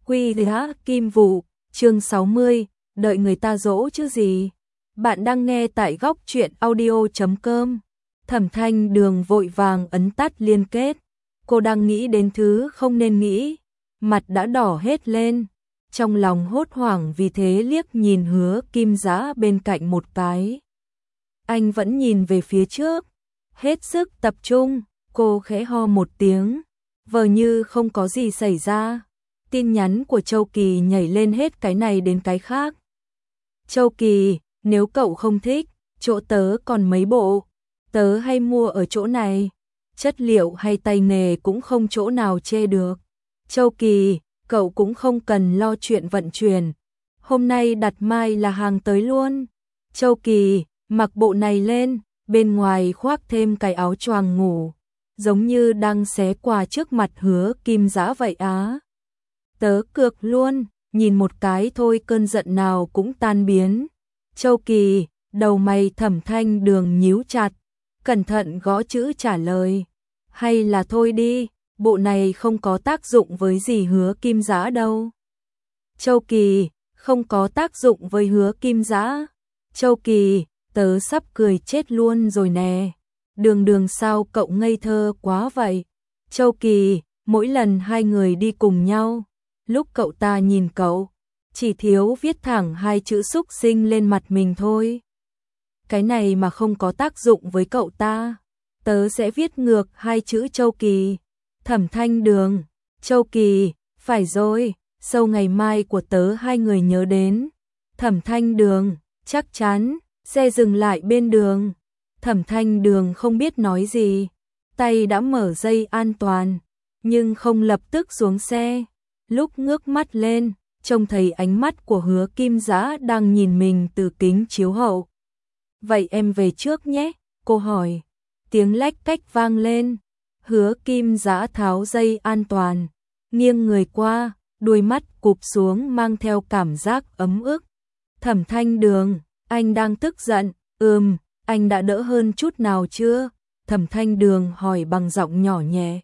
Quy Giá Kim Vụ, chương 60, đợi người ta dỗ chứ gì. Bạn đang nghe tại góc truyện audio.com. Thẩm Thanh Đường vội vàng ấn tắt liên kết. Cô đang nghĩ đến thứ không nên nghĩ, mặt đã đỏ hết lên. Trong lòng hốt hoảng vì thế liếc nhìn Hứa Kim Giá bên cạnh một cái. Anh vẫn nhìn về phía trước, hết sức tập trung. Cô khẽ ho một tiếng, vờ như không có gì xảy ra. Tin nhắn của Châu Kỳ nhảy lên hết cái này đến cái khác. Châu Kỳ, nếu cậu không thích, chỗ tớ còn mấy bộ, tớ hay mua ở chỗ này, chất liệu hay tay nghề cũng không chỗ nào chê được. Châu Kỳ, cậu cũng không cần lo chuyện vận chuyển, hôm nay đặt mai là hàng tới luôn. Châu Kỳ, mặc bộ này lên, bên ngoài khoác thêm cái áo choàng ngủ, giống như đang xé quà trước mặt Hứa Kim Giá vậy á. Tớ cược luôn, nhìn một cái thôi cơn giận nào cũng tan biến. Châu Kỳ, đầu mày Thẩm Thanh Đường nhíu chặt, cẩn thận gõ chữ trả lời. Hay là thôi đi, bộ này không có tác dụng với gì Hứa Kim Giá đâu. Châu Kỳ, không có tác dụng với Hứa Kim Giá. Châu Kỳ, tớ sắp cười chết luôn rồi nè. Đường sao cậu ngây thơ quá vậy. Châu Kỳ, mỗi lần hai người đi cùng nhau, lúc cậu ta nhìn cậu, chỉ thiếu viết thẳng hai chữ xúc sinh lên mặt mình thôi. Cái này mà không có tác dụng với cậu ta, tớ sẽ viết ngược hai chữ Châu Kỳ. Thẩm Thanh Đường, Châu Kỳ, phải rồi, sau ngày mai của tớ hai người nhớ đến. Thẩm Thanh Đường, chắc chắn. Xe dừng lại bên đường. Thẩm Thanh Đường không biết nói gì, tay đã mở dây an toàn, nhưng không lập tức xuống xe. Lúc ngước mắt lên, trông thấy ánh mắt của Hứa Kim Giá đang nhìn mình từ kính chiếu hậu. Vậy em về trước nhé, cô hỏi. Tiếng lách cách vang lên. Hứa Kim Giá tháo dây an toàn, nghiêng người qua, đuôi mắt cụp xuống mang theo cảm giác ấm ức. Thẩm Thanh Đường, anh đang tức giận? Anh đã đỡ hơn chút nào chưa? Thẩm Thanh Đường hỏi bằng giọng nhỏ nhẹ.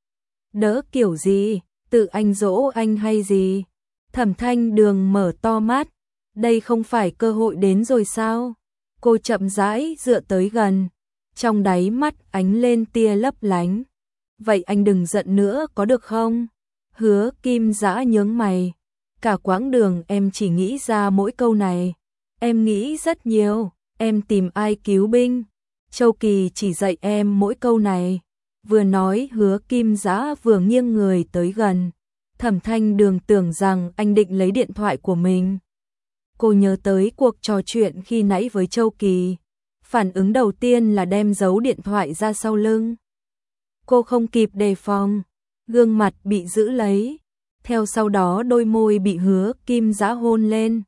Đỡ kiểu gì? Tự anh dỗ anh hay gì? Thẩm Thanh Đường mở to mắt. Đây không phải cơ hội đến rồi sao? Cô chậm rãi dựa tới gần, trong đáy mắt ánh lên tia lấp lánh. Vậy anh đừng giận nữa có được không? Hứa Kim Giá nhướng mày. Cả quãng đường em chỉ nghĩ ra mỗi câu này. Em nghĩ rất nhiều, em tìm ai cứu binh. Châu Kỳ chỉ dạy em mỗi câu này. Vừa nói Hứa Kim Giá vừa nghiêng người tới gần. Thẩm Thanh Đường tưởng rằng anh định lấy điện thoại của mình. Cô nhớ tới cuộc trò chuyện khi nãy với Châu Kỳ. Phản ứng đầu tiên là đem giấu điện thoại ra sau lưng. Cô không kịp đề phòng, gương mặt bị giữ lấy. Theo sau đó đôi môi bị Hứa Kim Giá hôn lên.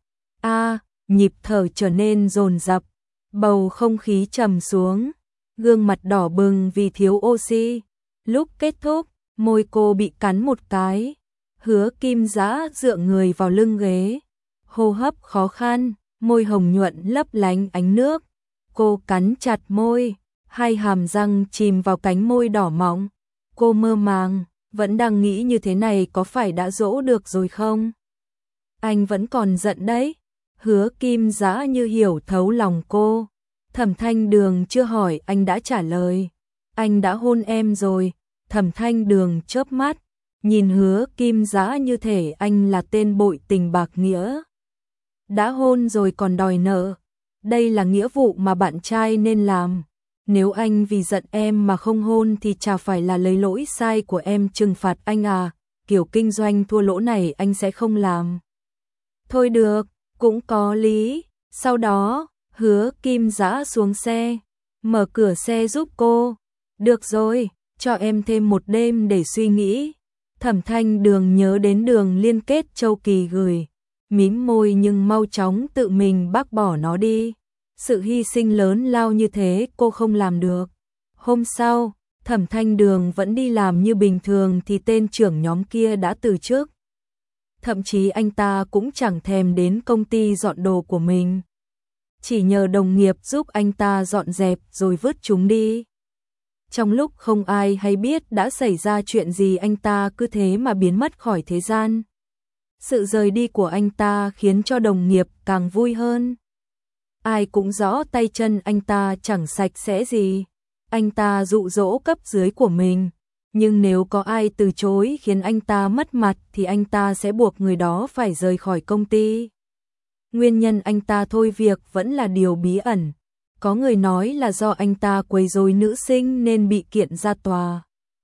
Nhịp thở trở nên dồn dập, bầu không khí trầm xuống, gương mặt đỏ bừng vì thiếu oxy. Lúc kết thúc, môi cô bị cắn một cái. Hứa Kim Giá dựa người vào lưng ghế, hô hấp khó khăn, môi hồng nhuận lấp lánh ánh nước. Cô cắn chặt môi, hai hàm răng chìm vào cánh môi đỏ mọng. Cô mơ màng, vẫn đang nghĩ như thế này có phải đã dỗ được rồi không? Anh vẫn còn giận đấy. Hứa Kim Giá như hiểu thấu lòng cô. Thẩm Thanh Đường chưa hỏi anh đã trả lời. Anh đã hôn em rồi. Thẩm Thanh Đường chớp mắt, nhìn Hứa Kim Giá như thể anh là tên bội tình bạc nghĩa. Đã hôn rồi còn đòi nợ. Đây là nghĩa vụ mà bạn trai nên làm. Nếu anh vì giận em mà không hôn thì chả phải là lấy lỗi sai của em trừng phạt anh à. Kiểu kinh doanh thua lỗ này anh sẽ không làm. Thôi được, cũng có lý. Sau đó, Hứa Kim Giá xuống xe, mở cửa xe giúp cô. Được rồi, cho em thêm một đêm để suy nghĩ. Thẩm Thanh Đường nhớ đến đường liên kết Châu Kỳ gửi, mím môi nhưng mau chóng tự mình bác bỏ nó đi. Sự hy sinh lớn lao như thế cô không làm được. Hôm sau, Thẩm Thanh Đường vẫn đi làm như bình thường thì tên trưởng nhóm kia đã từ chức. Thậm chí anh ta cũng chẳng thèm đến công ty dọn đồ của mình. Chỉ nhờ đồng nghiệp giúp anh ta dọn dẹp rồi vứt chúng đi. Trong lúc không ai hay biết đã xảy ra chuyện gì anh ta cứ thế mà biến mất khỏi thế gian. Sự rời đi của anh ta khiến cho đồng nghiệp càng vui hơn. Ai cũng rõ tay chân anh ta chẳng sạch sẽ gì. Anh ta dụ dỗ cấp dưới của mình, nhưng nếu có ai từ chối khiến anh ta mất mặt thì anh ta sẽ buộc người đó phải rời khỏi công ty. Nguyên nhân anh ta thôi việc vẫn là điều bí ẩn. Có người nói là do anh ta quấy rối nữ sinh nên bị kiện ra tòa.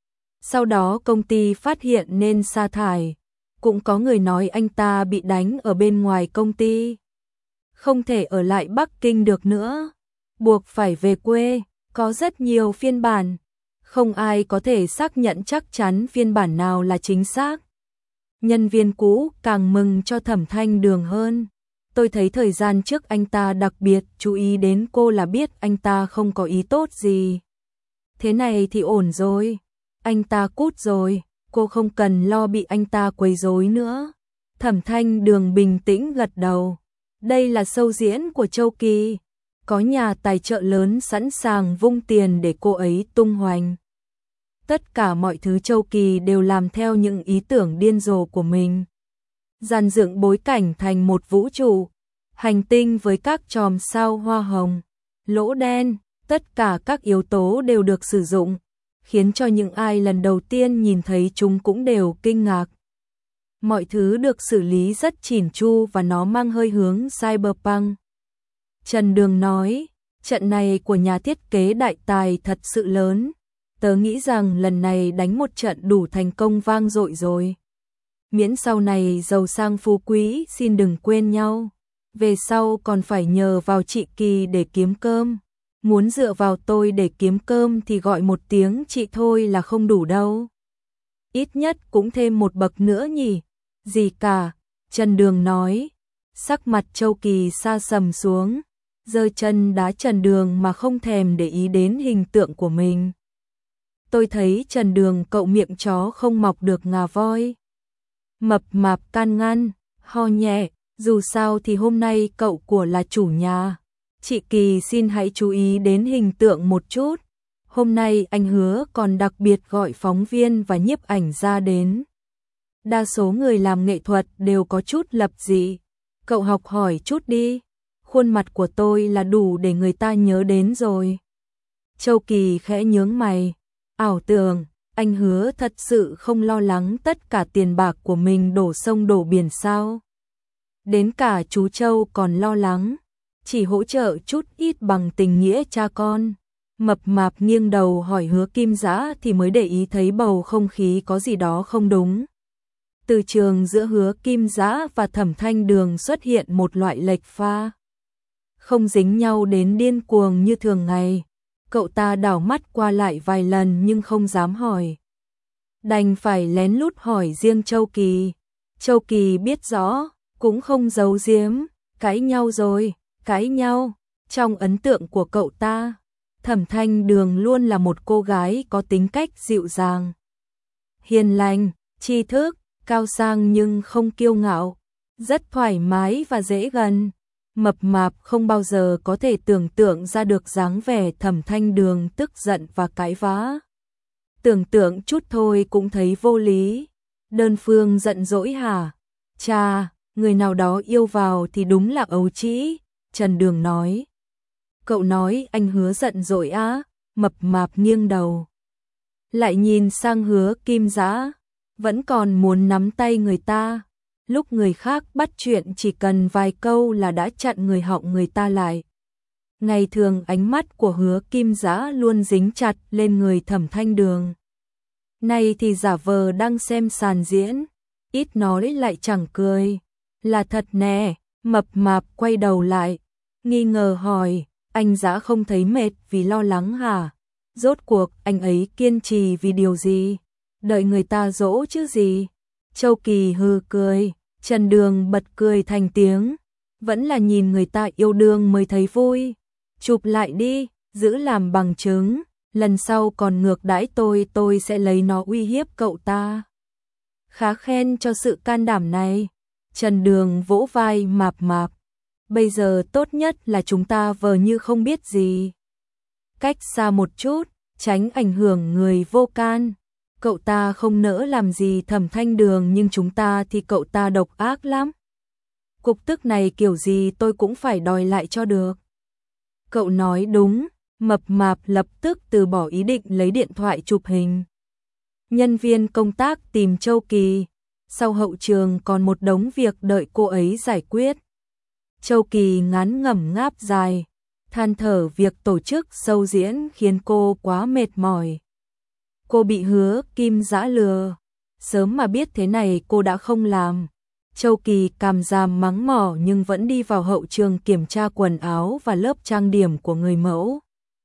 Sau đó công ty phát hiện nên sa thải. Cũng có người nói anh ta bị đánh ở bên ngoài công ty. Không thể ở lại Bắc Kinh được nữa, buộc phải về quê. Có rất nhiều phiên bản, không ai có thể xác nhận chắc chắn phiên bản nào là chính xác. Nhân viên cũ càng mừng cho Thẩm Thanh Đường hơn. Tôi thấy thời gian trước anh ta đặc biệt chú ý đến cô là biết anh ta không có ý tốt gì. Thế này thì ổn rồi, anh ta cút rồi, cô không cần lo bị anh ta quấy rối nữa. Thẩm Thanh Đường bình tĩnh gật đầu. Đây là show diễn của Châu Kỳ. Có nhà tài trợ lớn sẵn sàng vung tiền để cô ấy tung hoành. Tất cả mọi thứ Châu Kỳ đều làm theo những ý tưởng điên rồ của mình. Dàn dựng bối cảnh thành một vũ trụ, hành tinh với các chòm sao hoa hồng, lỗ đen, tất cả các yếu tố đều được sử dụng, khiến cho những ai lần đầu tiên nhìn thấy chúng cũng đều kinh ngạc. Mọi thứ được xử lý rất chỉn chu và nó mang hơi hướng cyberpunk. Trần Đường nói, trận này của nhà thiết kế đại tài thật sự lớn. Tớ nghĩ rằng lần này đánh một trận đủ thành công vang dội rồi. Miễn sau này giàu sang phú quý xin đừng quên nhau. Về sau còn phải nhờ vào chị Kỳ để kiếm cơm. Muốn dựa vào tôi để kiếm cơm thì gọi một tiếng chị thôi là không đủ đâu. Ít nhất cũng thêm một bậc nữa nhỉ. Gì cả, Trần Đường nói. Sắc mặt Châu Kỳ sa sầm xuống, giơ chân đá Trần Đường mà không thèm để ý đến hình tượng của mình. Tôi thấy Trần Đường cậu miệng chó không mọc được ngà voi. Mập mạp can ngăn, ho nhẹ, dù sao thì hôm nay cậu của là chủ nhà. Chị Kỳ xin hãy chú ý đến hình tượng một chút. Hôm nay anh Hứa còn đặc biệt gọi phóng viên và nhiếp ảnh ra đến. Đa số người làm nghệ thuật đều có chút lập dị. Cậu học hỏi chút đi. Khuôn mặt của tôi là đủ để người ta nhớ đến rồi. Châu Kỳ khẽ nhướng mày. Ảo tưởng, anh Hứa thật sự không lo lắng tất cả tiền bạc của mình đổ sông đổ biển sao? Đến cả chú Châu còn lo lắng, chỉ hỗ trợ chút ít bằng tình nghĩa cha con. Mập mạp nghiêng đầu hỏi Hứa Kim Dã thì mới để ý thấy bầu không khí có gì đó không đúng. Từ trường giữa Hứa Kim Dã và Thẩm Thanh Đường xuất hiện một loại lệch pha. Không dính nhau đến điên cuồng như thường ngày. Cậu ta đảo mắt qua lại vài lần nhưng không dám hỏi. Đành phải lén lút hỏi riêng Châu Kỳ. Châu Kỳ biết rõ, cũng không giấu giếm, cãi nhau rồi, cãi nhau. Trong ấn tượng của cậu ta, Thẩm Thanh Đường luôn là một cô gái có tính cách dịu dàng, hiền lành, tri thức, cao sang nhưng không kiêu ngạo, rất thoải mái và dễ gần. Mập mạp không bao giờ có thể tưởng tượng ra được dáng vẻ Thẩm Thanh Đường tức giận và cãi vã. Tưởng tượng chút thôi cũng thấy vô lý. Đơn phương giận dỗi hả? Chà, người nào đó yêu vào thì đúng là ấu trĩ, Trần Đường nói. Cậu nói anh Hứa giận dỗi á? Mập mạp nghiêng đầu. Lại nhìn sang Hứa Kim Dã, vẫn còn muốn nắm tay người ta. Lúc người khác bắt chuyện chỉ cần vài câu là đã chặn người họng người ta lại. Ngày thường ánh mắt của Hứa Kim Dã luôn dính chặt lên người Thẩm Thanh Đường. Nay thì giả vờ đang xem sàn diễn, ít nói lại chẳng cười. Là thật nè, mập mạp quay đầu lại, nghi ngờ hỏi, anh Dã không thấy mệt vì lo lắng hả? Rốt cuộc anh ấy kiên trì vì điều gì? Đợi người ta dỗ chứ gì? Châu Kỳ hừ cười, Trần Đường bật cười thành tiếng, vẫn là nhìn người ta yêu đương mới thấy vui. Chụp lại đi, giữ làm bằng chứng, lần sau còn ngược đãi tôi sẽ lấy nó uy hiếp cậu ta. Khá khen cho sự can đảm này. Trần Đường vỗ vai mạp mạp. Bây giờ tốt nhất là chúng ta vờ như không biết gì. Cách xa một chút, tránh ảnh hưởng người vô can. Cậu ta không nỡ làm gì Thẩm Thanh Đường nhưng chúng ta thì cậu ta độc ác lắm. Cục tức này kiểu gì tôi cũng phải đòi lại cho được. Cậu nói đúng, mập mạp lập tức từ bỏ ý định lấy điện thoại chụp hình. Nhân viên công tác tìm Châu Kỳ, sau hậu trường còn một đống việc đợi cô ấy giải quyết. Châu Kỳ ngán ngẩm ngáp dài, than thở việc tổ chức show diễn khiến cô quá mệt mỏi. Cô bị Hứa Kim Dã lừa, sớm mà biết thế này cô đã không làm. Châu Kỳ càm ràm mắng mỏ nhưng vẫn đi vào hậu trường kiểm tra quần áo và lớp trang điểm của người mẫu.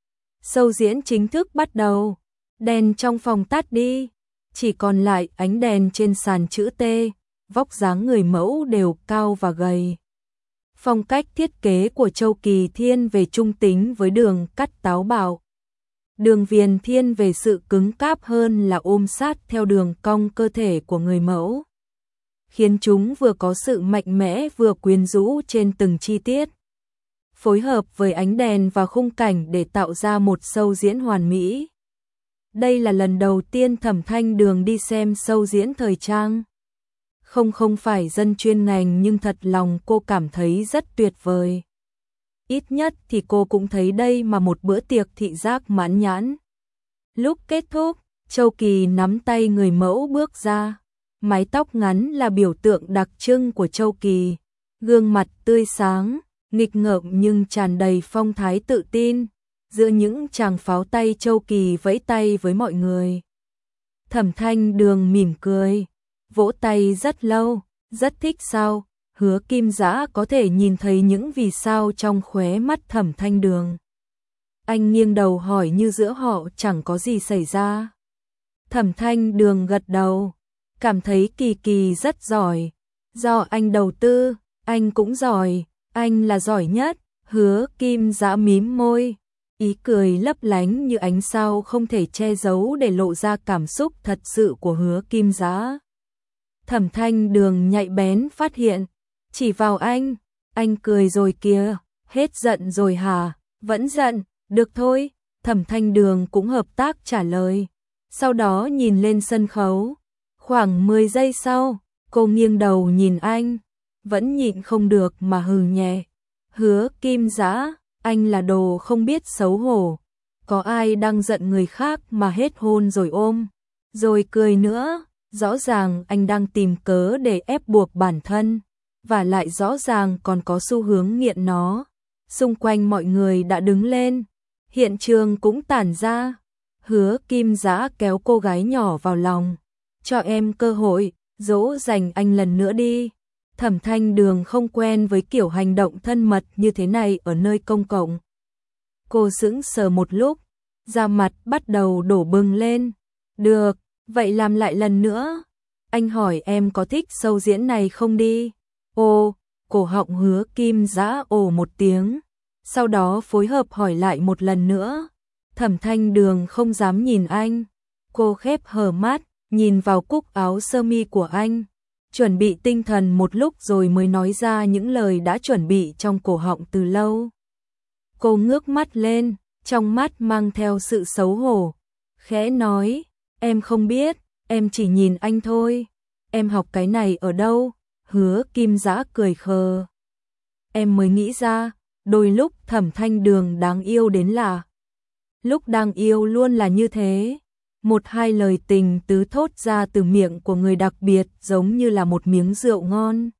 Show diễn chính thức bắt đầu, đèn trong phòng tắt đi, chỉ còn lại ánh đèn trên sàn chữ T, vóc dáng người mẫu đều cao và gầy. Phong cách thiết kế của Châu Kỳ thiên về trung tính với đường cắt táo bạo. Đường viền thiên về sự cứng cáp hơn là ôm sát theo đường cong cơ thể của người mẫu, khiến chúng vừa có sự mạnh mẽ vừa quyến rũ trên từng chi tiết. Phối hợp với ánh đèn và khung cảnh để tạo ra một show diễn hoàn mỹ. Đây là lần đầu tiên Thẩm Thanh Đường đi xem show diễn thời trang. Không phải dân chuyên ngành nhưng thật lòng cô cảm thấy rất tuyệt vời. Ít nhất thì cô cũng thấy đây mà một bữa tiệc thị giác mãn nhãn. Lúc kết thúc, Châu Kỳ nắm tay người mẫu bước ra. Mái tóc ngắn là biểu tượng đặc trưng của Châu Kỳ. Gương mặt tươi sáng, nghịch ngợm nhưng tràn đầy phong thái tự tin. Giữa những tràng pháo tay Châu Kỳ vẫy tay với mọi người. Thẩm Thanh Đường mỉm cười, vỗ tay rất lâu, rất thích sao. Hứa Kim Dã có thể nhìn thấy những vì sao trong khóe mắt Thẩm Thanh Đường. Anh nghiêng đầu hỏi như giữa họ chẳng có gì xảy ra. Thẩm Thanh Đường gật đầu, cảm thấy Kỳ Kỳ rất giỏi. Do anh đầu tư, anh cũng giỏi, anh là giỏi nhất. Hứa Kim Dã mím môi, ý cười lấp lánh như ánh sao không thể che giấu để lộ ra cảm xúc thật sự của Hứa Kim Dã. Thẩm Thanh Đường nhạy bén phát hiện, chỉ vào anh cười rồi kìa, hết giận rồi hả? Vẫn giận, được thôi. Thẩm Thanh Đường cũng hợp tác trả lời. Sau đó nhìn lên sân khấu. Khoảng 10 giây sau, cô nghiêng đầu nhìn anh, vẫn nhịn không được mà hừ nhẹ. Hứa Kim Dã, anh là đồ không biết xấu hổ. Có ai đang giận người khác mà hết hôn rồi ôm, rồi cười nữa. Rõ ràng anh đang tìm cớ để ép buộc bản thân, và lại rõ ràng còn có xu hướng nghiện nó. Xung quanh mọi người đã đứng lên, hiện trường cũng tản ra. Hứa Kim Dã kéo cô gái nhỏ vào lòng, cho em cơ hội, dỗ dành anh lần nữa đi. Thẩm Thanh Đường không quen với kiểu hành động thân mật như thế này ở nơi công cộng. Cô sững sờ một lúc, da mặt bắt đầu đổ bừng lên. Được, vậy làm lại lần nữa. Anh hỏi em có thích show diễn này không đi. Ô, cổ họng Hứa Kim Dã ồ một tiếng, sau đó phối hợp hỏi lại một lần nữa. Thẩm Thanh Đường không dám nhìn anh. Cô khép hờ mắt, nhìn vào cúc áo sơ mi của anh, chuẩn bị tinh thần một lúc rồi mới nói ra những lời đã chuẩn bị trong cổ họng từ lâu. Cô ngước mắt lên, trong mắt mang theo sự xấu hổ, khẽ nói, em không biết, em chỉ nhìn anh thôi. Em học cái này ở đâu? Hứa Kim Dã cười khờ. Em mới nghĩ ra, đôi lúc Thẩm Thanh Đường đáng yêu đến là lúc đang yêu luôn là như thế. Một hai lời tình tứ thốt ra từ miệng của người đặc biệt giống như là một miếng rượu ngon.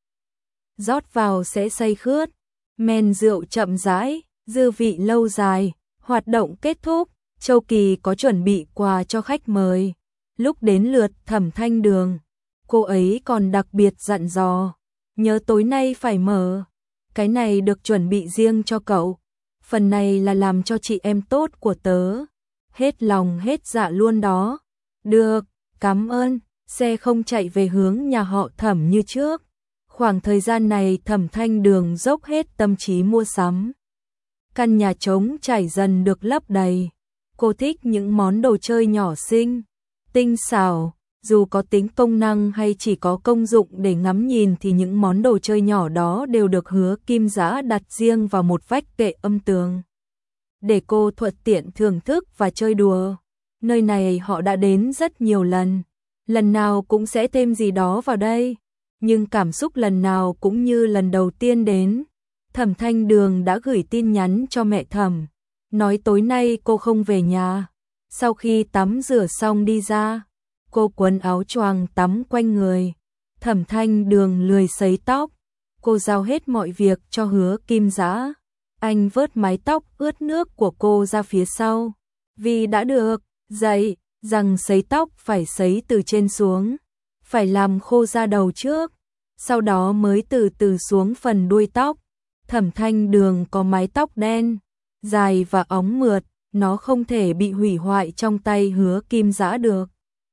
Rót vào sẽ say khướt, men rượu chậm rãi, dư vị lâu dài. Hoạt động kết thúc, Châu Kỳ có chuẩn bị quà cho khách mời. Lúc đến lượt Thẩm Thanh Đường, cô ấy còn đặc biệt dặn dò, nhớ tối nay phải mở. Cái này được chuẩn bị riêng cho cậu. Phần này là làm cho chị em tốt của tớ. Hết lòng hết dạ luôn đó. Được, cảm ơn. Xe không chạy về hướng nhà họ Thẩm như trước. Khoảng thời gian này Thẩm Thanh Đường dốc hết tâm trí mua sắm. Căn nhà trống trải dần được lấp đầy. Cô thích những món đồ chơi nhỏ xinh, tinh xảo. Dù có tính công năng hay chỉ có công dụng để ngắm nhìn thì những món đồ chơi nhỏ đó đều được Hứa Kim Dã đặt riêng vào một vách kệ âm tường, để cô thuận tiện thưởng thức và chơi đùa. Nơi này họ đã đến rất nhiều lần, lần nào cũng sẽ thêm gì đó vào đây, nhưng cảm xúc lần nào cũng như lần đầu tiên đến. Thẩm Thanh Đường đã gửi tin nhắn cho mẹ Thẩm, nói tối nay cô không về nhà. Sau khi tắm rửa xong đi ra, cô quấn áo choàng tắm quanh người. Thẩm Thanh Đường lười sấy tóc, cô giao hết mọi việc cho Hứa Kim Dã. Anh vớt mái tóc ướt nước của cô ra phía sau, vì đã được dạy rằng sấy tóc phải sấy từ trên xuống, phải làm khô da đầu trước, sau đó mới từ từ xuống phần đuôi tóc. Thẩm Thanh Đường có mái tóc đen, dài và óng mượt, nó không thể bị hủy hoại trong tay Hứa Kim Dã được.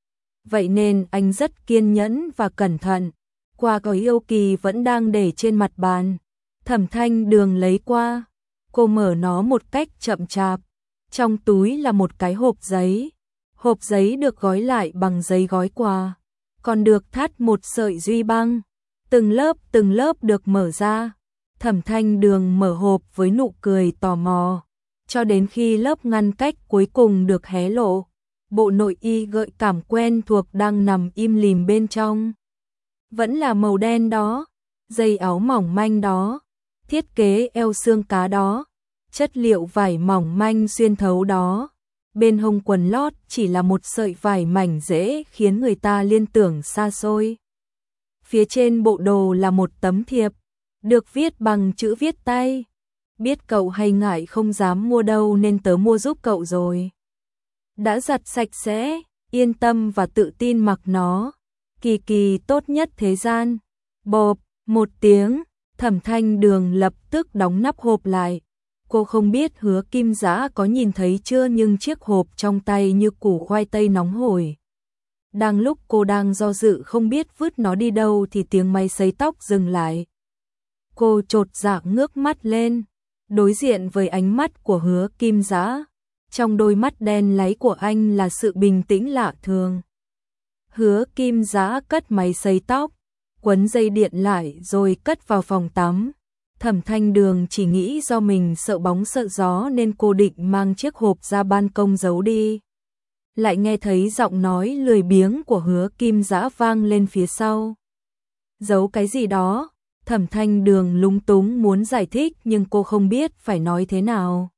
Vậy nên anh rất kiên nhẫn và cẩn thận. Quả có yêu kỳ vẫn đang để trên mặt bàn. Thẩm Thanh Đường lấy qua, cô mở nó một cách chậm chạp. Trong túi là một cái hộp giấy. Hộp giấy được gói lại bằng giấy gói quà, còn được thắt một sợi duy băng. Từng lớp được mở ra. Thẩm Thanh Đường mở hộp với nụ cười tò mò, cho đến khi lớp ngăn cách cuối cùng được hé lộ. Bộ nội y gợi cảm quen thuộc đang nằm im lìm bên trong. Vẫn là màu đen đó, dây áo mỏng manh đó, thiết kế eo xương cá đó, chất liệu vải mỏng manh xuyên thấu đó. Bên hông quần lót chỉ là một sợi vải mảnh dễ khiến người ta liên tưởng xa xôi. Phía trên bộ đồ là một tấm thiệp, được viết bằng chữ viết tay. Biết cậu hay ngại không dám mua đâu nên tớ mua giúp cậu rồi. Đã giặt sạch sẽ, yên tâm và tự tin mặc nó. Kỳ kỳ tốt nhất thế gian. Bộp, một tiếng, Thẩm Thanh Đường lập tức đóng nắp hộp lại. Cô không biết Hứa Kim Dã có nhìn thấy chưa, nhưng chiếc hộp trong tay như củ khoai tây nóng hổi. Đang lúc cô đang do dự không biết vứt nó đi đâu thì tiếng máy sấy tóc dừng lại. Cô chột dạ ngước mắt lên, đối diện với ánh mắt của Hứa Kim Dã. Trong đôi mắt đen láy của anh là sự bình tĩnh lạ thường. Hứa Kim Dã cất máy sấy tóc, quấn dây điện lại rồi cất vào phòng tắm. Thẩm Thanh Đường chỉ nghĩ do mình sợ bóng sợ gió nên cô định mang chiếc hộp ra ban công giấu đi. Lại nghe thấy giọng nói lười biếng của Hứa Kim Dã vang lên phía sau. Giấu cái gì đó? Thẩm Thanh Đường lúng túng muốn giải thích nhưng cô không biết phải nói thế nào.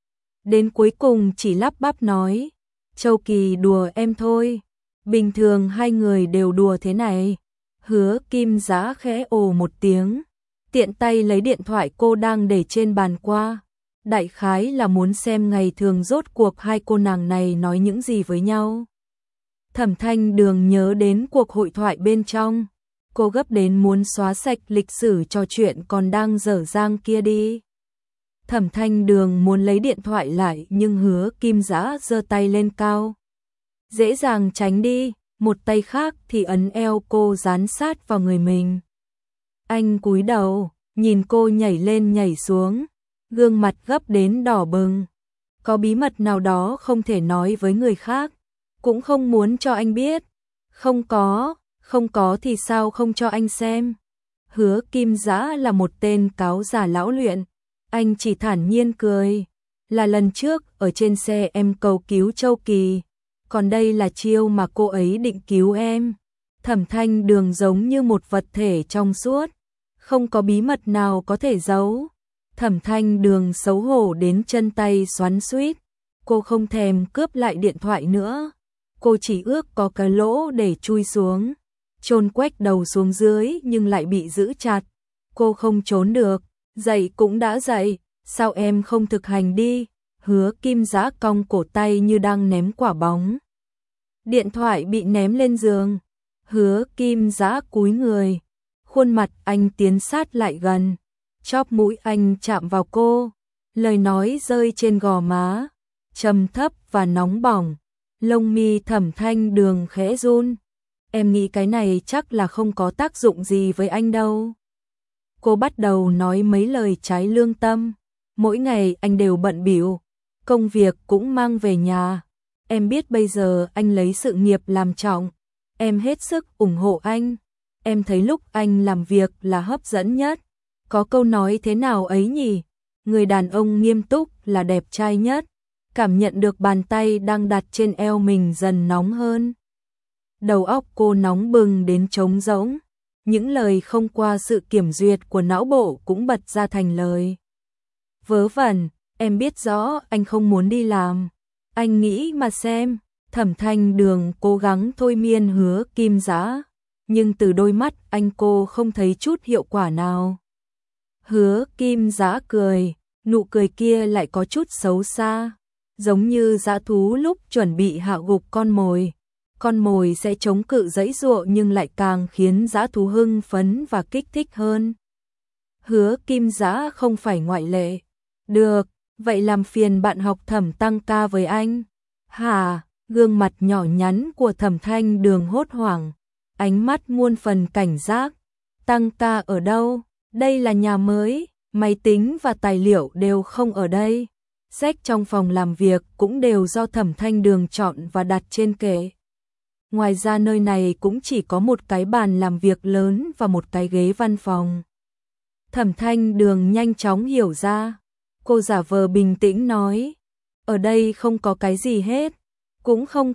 Đến cuối cùng chỉ lắp bắp nói, Châu Kỳ đùa em thôi, bình thường hai người đều đùa thế này. Hứa Kim Dã khẽ ồ một tiếng, tiện tay lấy điện thoại cô đang để trên bàn qua. Đại khái là muốn xem ngày thường rốt cuộc hai cô nàng này nói những gì với nhau. Thẩm Thanh Đường nhớ đến cuộc hội thoại bên trong, cô gấp đến muốn xóa sạch lịch sử trò chuyện còn đang dở dang kia đi. Thẩm Thanh Đường muốn lấy điện thoại lại nhưng Hứa Kim Dã giơ tay lên cao, dễ dàng tránh đi, một tay khác thì ấn eo cô dán sát vào người mình. Anh cúi đầu, nhìn cô nhảy lên nhảy xuống, gương mặt gấp đến đỏ bừng. Có bí mật nào đó không thể nói với người khác, cũng không muốn cho anh biết. Không có thì sao không cho anh xem. Hứa Kim Dã là một tên cáo giả lão luyện, anh chỉ thản nhiên cười. Là lần trước ở trên xe em cầu cứu Châu Kỳ, còn đây là chiêu mà cô ấy định cứu em. Thẩm Thanh Đường giống như một vật thể trong suốt, không có bí mật nào có thể giấu. Thẩm Thanh Đường xấu hổ đến chân tay xoắn xuýt, cô không thèm cướp lại điện thoại nữa. Cô chỉ ước có cái lỗ để chui xuống, chôn quách đầu xuống dưới nhưng lại bị giữ chặt. Cô không trốn được, dạy cũng đã dạy, sao em không thực hành đi? Hứa Kim Dã cong cổ tay như đang ném quả bóng. Điện thoại bị ném lên giường. Hứa Kim Dã cúi người, khuôn mặt anh tiến sát lại gần, chóp mũi anh chạm vào cô, lời nói rơi trên gò má, trầm thấp và nóng bỏng. Lông mi Thẩm Thanh Đường khẽ run. Em nghĩ cái này chắc là không có tác dụng gì với anh đâu. Cô bắt đầu nói mấy lời trái lương tâm. Mỗi ngày anh đều bận bịu, công việc cũng mang về nhà. Em biết bây giờ anh lấy sự nghiệp làm trọng, em hết sức ủng hộ anh. Em thấy lúc anh làm việc là hấp dẫn nhất. Có câu nói thế nào ấy nhỉ? Người đàn ông nghiêm túc là đẹp trai nhất. cảm nhận được bàn tay đang đặt trên eo mình dần nóng hơn. Đầu óc cô nóng bừng đến trống rỗng, những lời không qua sự kiểm duyệt của não bộ cũng bật ra thành lời. Vớ vẩn, em biết rõ anh không muốn đi làm. Anh nghĩ mà xem. Thẩm Thanh Đường cố gắng thôi miên Hứa Kim Dã, nhưng từ đôi mắt anh cô không thấy chút hiệu quả nào. Hứa Kim Dã cười, nụ cười kia lại có chút xấu xa, giống như dã thú lúc chuẩn bị hạ gục con mồi. Con mồi sẽ chống cự giãy giụa nhưng lại càng khiến dã thú hưng phấn và kích thích hơn. Hứa Kim Dã không phải ngoại lệ. Được, vậy làm phiền bạn học Thẩm tăng ca với anh. Hả? Gương mặt nhỏ nhắn của Thẩm Thanh Đường hốt hoảng, ánh mắt muôn phần cảnh giác. Tăng ca ở đâu? Đây là nhà mới, máy tính và tài liệu đều không ở đây. Sách trong phòng làm việc cũng đều do Thẩm Thanh Đường chọn và đặt trên kệ. Ngoài ra nơi này cũng chỉ có một cái bàn làm việc lớn và một cái ghế văn phòng. Thẩm Thanh Đường nhanh chóng hiểu ra. Cô giả vờ bình tĩnh nói, ở đây không có cái gì hết. Cũng không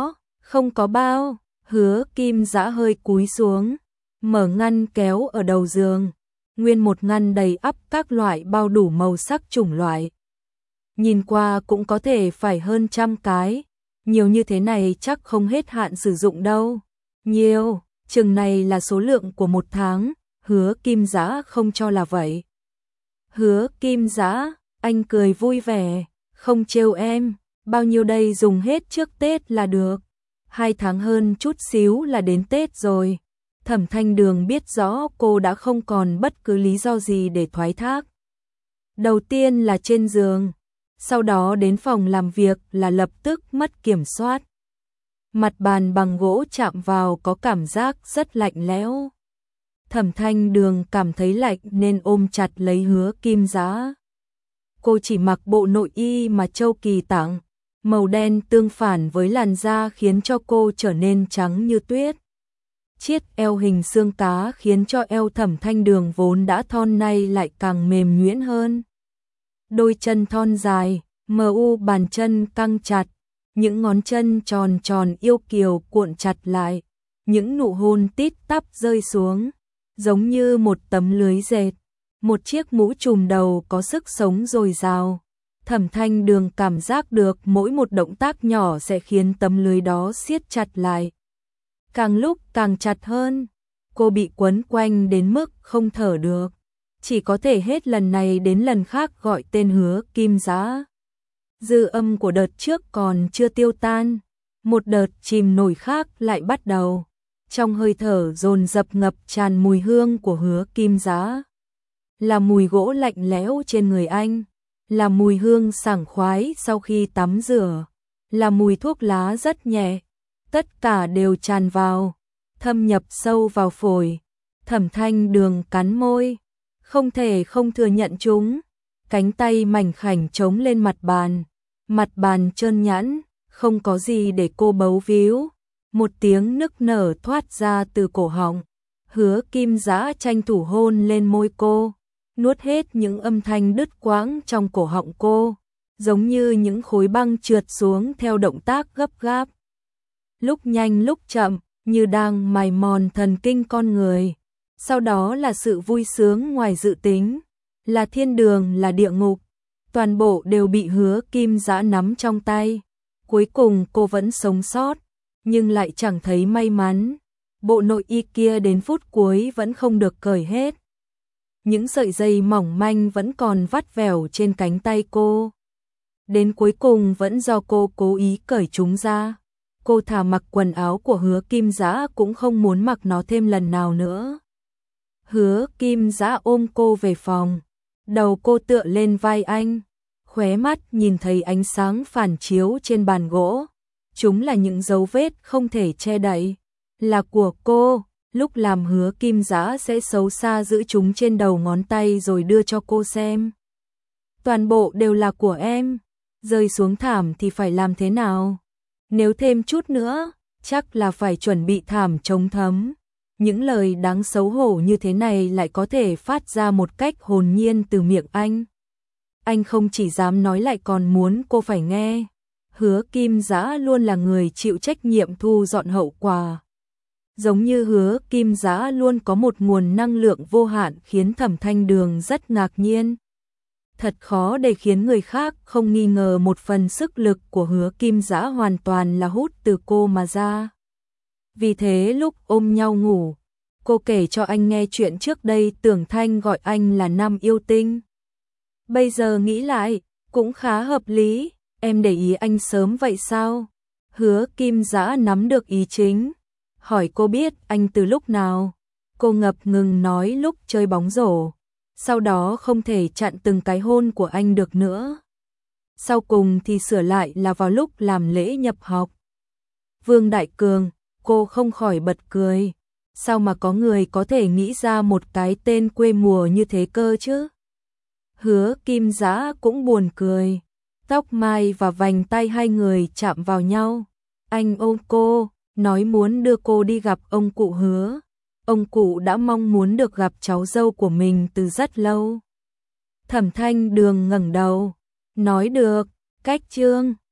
có bao. Hứa Kim Dã hơi cúi xuống, mở ngăn kéo ở đầu giường. Nguyên một ngăn đầy ắp các loại bao đủ màu sắc chủng loại. Nhìn qua cũng có thể phải hơn 100 cái. Nhiều như thế này chắc không hết hạn sử dụng đâu. Nhiều, chừng này là số lượng của một tháng. Hứa Kim Dã không cho là vậy. Hứa Kim Dã, anh cười vui vẻ, không trêu em. Bao nhiêu đây dùng hết trước Tết là được. 2 tháng hơn chút xíu là đến Tết rồi. Thẩm Thanh Đường biết rõ cô đã không còn bất cứ lý do gì để thoái thác. Đầu tiên là trên giường, sau đó đến phòng làm việc là lập tức mất kiểm soát. Mặt bàn bằng gỗ chạm vào có cảm giác rất lạnh lẽo. Thẩm Thanh Đường cảm thấy lạnh nên ôm chặt lấy Hứa Kim Dã. Cô chỉ mặc bộ nội y mà Châu Kỳ tặng, màu đen tương phản với làn da khiến cho cô trở nên trắng như tuyết. Chiếc eo hình xương cá khiến cho eo Thẩm Thanh Đường vốn đã thon nay lại càng mềm nhuyễn hơn. Đôi chân thon dài, bàn chân căng chặt, những ngón chân tròn tròn yêu kiều cuộn chặt lại, những nụ hôn tít tắp rơi xuống, giống như một tấm lưới dệt. Một chiếc mũ trùm đầu có sức sống dồi dào. Thẩm Thanh Đường cảm giác được mỗi một động tác nhỏ sẽ khiến tấm lưới đó siết chặt lại. Càng lúc càng chặt hơn, cô bị quấn quanh đến mức không thở được. Chỉ có thể hết lần này đến lần khác gọi tên Hứa Kim Dã. Dư âm của đợt trước còn chưa tiêu tan, một đợt chìm nổi khác lại bắt đầu. Trong hơi thở dồn dập ngập tràn mùi hương của Hứa Kim Dã. Là mùi gỗ lạnh lẽo trên người anh, là mùi hương sảng khoái sau khi tắm rửa, là mùi thuốc lá rất nhẹ. Tất cả đều tràn vào, thâm nhập sâu vào phổi. Thẩm Thanh Đường cắn môi, không thể không thừa nhận chúng. Cánh tay mảnh khảnh chống lên mặt bàn trơn nhẵn, không có gì để cô bấu víu. Một tiếng nức nở thoát ra từ cổ họng. Hứa Kim Dã tranh thủ hôn lên môi cô, nuốt hết những âm thanh đứt quãng trong cổ họng cô, giống như những khối băng trượt xuống theo động tác gấp gáp. Lúc nhanh lúc chậm, như đang mài mòn thần kinh con người. Sau đó là sự vui sướng ngoài dự tính, là thiên đường, là địa ngục. Toàn bộ đều bị Hứa Kim Dã nắm trong tay. Cuối cùng cô vẫn sống sót, nhưng lại chẳng thấy may mắn. Bộ nội y kia đến phút cuối vẫn không được cởi hết. Những sợi dây mỏng manh vẫn còn vắt vẻo trên cánh tay cô. Đến cuối cùng vẫn do cô cố ý cởi chúng ra. Cô thà mặc quần áo của Hứa Kim Dã cũng không muốn mặc nó thêm lần nào nữa. Hứa Kim Dã ôm cô về phòng, đầu cô tựa lên vai anh, khóe mắt nhìn thấy ánh sáng phản chiếu trên bàn gỗ. Chúng là những dấu vết không thể che đậy, là của cô. Lúc làm Hứa Kim Dã sẽ xấu xa giữ chúng trên đầu ngón tay rồi đưa cho cô xem. Toàn bộ đều là của em. Rơi xuống thảm thì phải làm thế nào? Nếu thêm chút nữa, chắc là phải chuẩn bị thảm chống thấm. Những lời đáng xấu hổ như thế này lại có thể phát ra một cách hồn nhiên từ miệng anh. anh không chỉ dám nói lại còn muốn cô phải nghe. Hứa Kim Dã luôn là người chịu trách nhiệm thu dọn hậu quả. Giống như Hứa Kim Dã luôn có một nguồn năng lượng vô hạn khiến Thẩm Thanh Đường rất ngạc nhiên. Thật khó để khiến người khác không nghi ngờ một phần sức lực của Hứa Kim Dã hoàn toàn là hút từ cô mà ra. Vì thế lúc ôm nhau ngủ, cô kể cho anh nghe chuyện trước đây Tưởng Thanh gọi anh là Nam Yêu Tinh. Bây giờ nghĩ lại, cũng khá hợp lý, em để ý anh sớm vậy sao? Hứa Kim Dã nắm được ý chính, hỏi cô biết anh từ lúc nào? Cô ngập ngừng nói lúc chơi bóng rổ, sau đó không thể chặn từng cái hôn của anh được nữa. Sau cùng thì sửa lại là vào lúc làm lễ nhập học. Vương Đại Cường, cô không khỏi bật cười. Sao mà có người có thể nghĩ ra một cái tên quê mùa như thế cơ chứ? Hứa Kim Dã cũng buồn cười. Tóc mai và vành tay hai người chạm vào nhau. Anh ôm cô, nói muốn đưa cô đi gặp ông cụ Hứa. Ông cụ đã mong muốn được gặp cháu dâu của mình từ rất lâu. Thẩm Thanh Đường ngẩng đầu, nói được, cách chương.